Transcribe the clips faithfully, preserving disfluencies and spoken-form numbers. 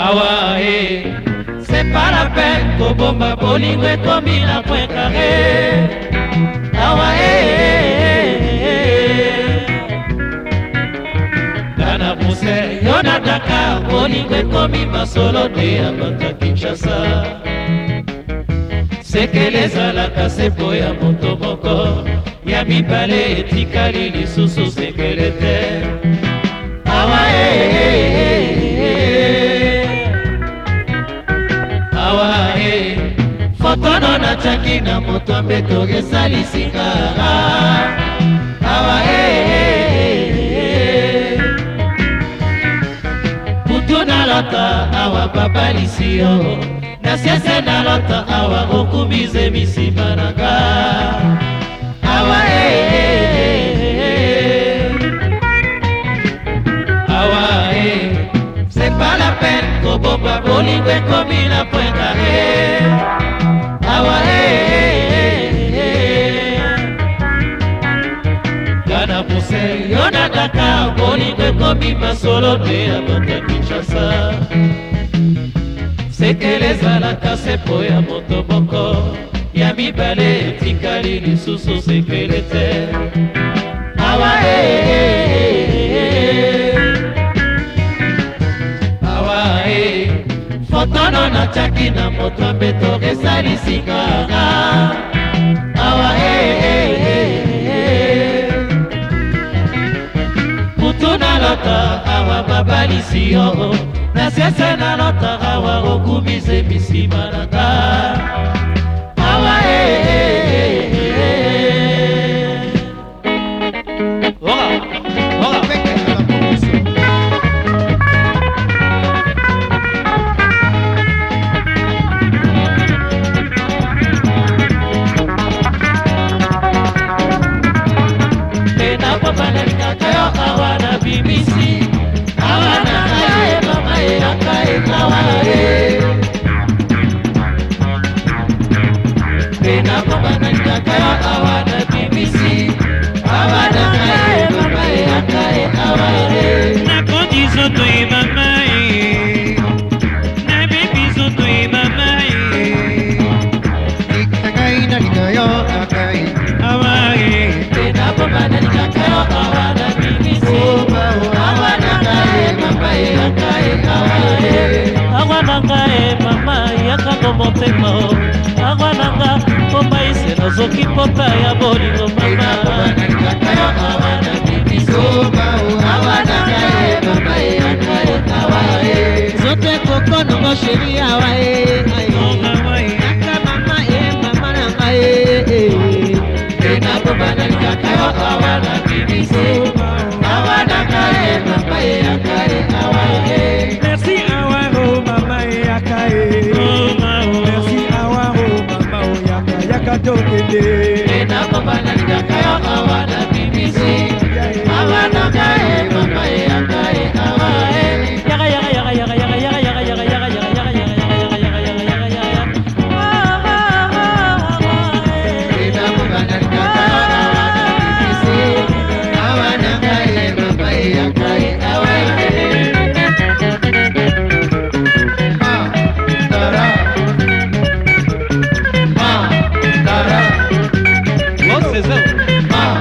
Awa eh, c'est pas la peine kobomba bolingo ekomi na point carré. Awa eh, Gana Bruxelles, yo na Dakar, bolingo ekomi masolo te ya bata Kinshasa. Sekele ezalaka sepo ya moto moko, ya mibale etikali lisusu sekele te. Awa eh, awa eh, fotono na chaki na moto mbeto esalisinga. Awa eh, kutu na lota awa babalisi yo, na siese na lota awa okumize misima nanga. Awa eh, awa eh, c'est pas la peine kobomba bolingo ekomi na point carré. Awa eh, Gana Bruxelles, yo na Dakar, bolingo ekomi masolo te ya bata Kinshasa. Sekele ezalaka sepo ya moto moko, ya mibale etikali lisusu sekele te. Awa eh, awa eh, fotono na chaki na moto mbeto esalisinga. Awa eh, kutu na lota awa babalisi yo, na siese na lota awa okumize misima nanga. Awa eh, ora ora peke na promotion. Tena babana nikayo awa na B B C. Awa na kae mama e akae awa eh, tena babana nikayo awa na B B C. Awa na kae mama e akae awa eh, na kondizo to e mama e, na bibizo to e mama e, Akai na likayo akai awa e, tena babana nikayo awa na B B C. Awa na kae mama e akae awa eh, awa nanga e mama yaka no motema, awa nanga komaise nozoki pota ya bolingo tena mama. babana nikayo awa na B B C. Awa na kae mama e akae awa eh, Zote koko no mo sheri awa eh, Oh mama e, Aka mama eh, mama nanga eh, tena babana nikayo awa na B B C. Awa na kae mama e akae awa eh, Merci awa oh mama e akae. oh mama, Merci awa oh mama oh yaka yaka tokende. tena babana nikayo awa na B B C. Awa na kae mama e akae awa eh, yaga yaga yaga yaga yaga yaga yaga yaga yaga yaga yaga yaga yaga yaga yaga yaga yaga. tena babana nikayo awa na B B C. Awa na kae mama e akae awa eh, ma dara ma dara Oh César, ma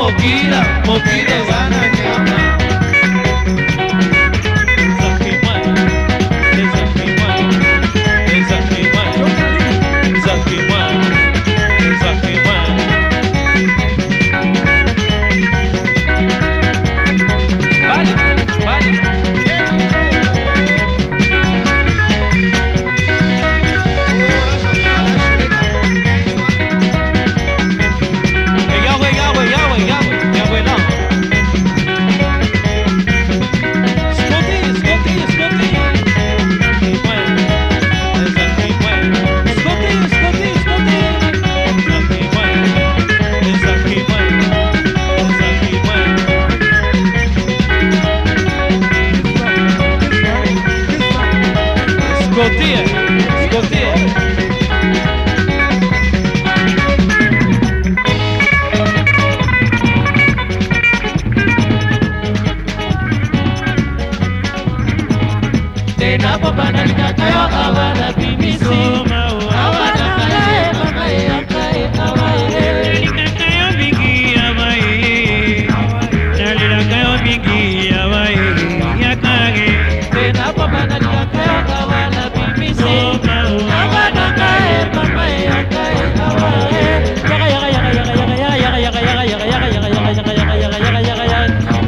mokila mokila eza na nyama. Escotia, escotia. Tena popana nikakayo awana bibisi awana kae mama ya kae awae Nikakayo mingi awae Nalila kayo mingi awae Yakage Tena popana nikakayo awana bibisi awana kae mama ya kae awae Yaga yaga yaga yaga yaga yaga yaga yaga yaga yaga yaga yaga yaga yaga yaga yaga yaga yaga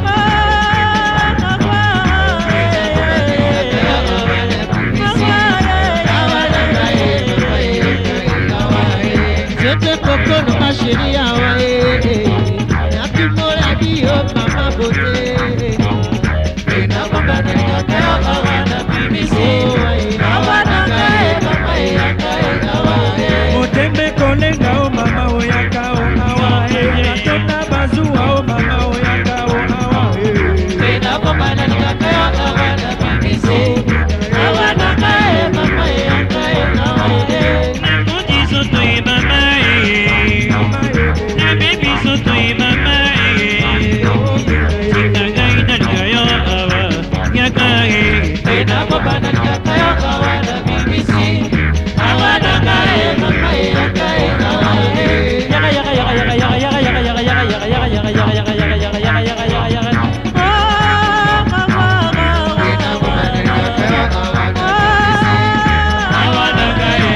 Kono ma chérie awae Nakumola bio mama bote Tena popana nikakayo awana bibisi awana kae mama ya kae awae Motembe kolenga o mama oyaka o awae Atona bazua o mama oyaka o awae Tena popana nikakayo awana bibisi awana kae mama ya kae awae Nakuji soto e mama e Na baby soto e mama e Sikagai nalikayo awa Yakage Tena popana nikakayo awana bibisi awana kae mama ya kae awae Yaga yaga yaga yaga yaga yaga yaga yaga yaga yaga yaga yaga yaga yaga yaga yaga yaga yaga yaga yaga Tena popana nikakayo awana Awana kae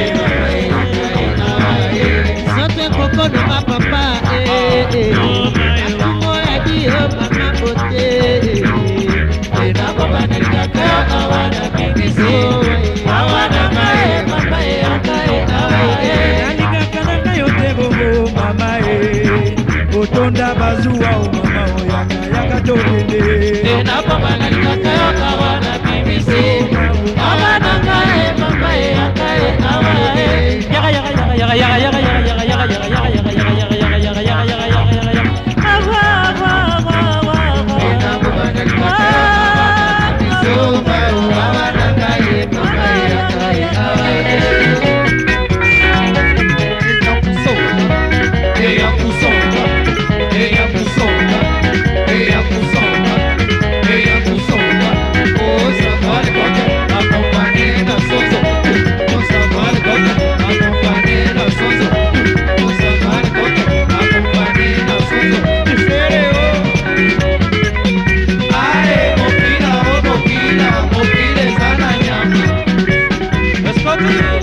Sote kokono ma papa Nakumola bio mama bote Tena popana nikakayo awana bibisi awana kae mama ya kae awae Nalikakana yo te bobo mama e Otonda bazua o mama oyaka yaka tokende Tena popana nikakayo awana bibisi awana kae mama ya kae awae Yaga yaga yaga yaga yaga yaga yaga yaga yaga yaga yaga yaga yaga yaga yaga yaga yaga yaga yaga yaga Tena popana nikakayo awana bibisi awana kae mama ya kae awae Eya kusonga, eya kusonga, eya kusonga, eya kusonga. Oh, savale kote, acompanhe na sozo. Oh, savale kote, acompanhe na sozo. Oh, savale kote, acompanhe na sozo. Difere oh. Ae, mokila oh mokila, mokila eza na nyama. Escotia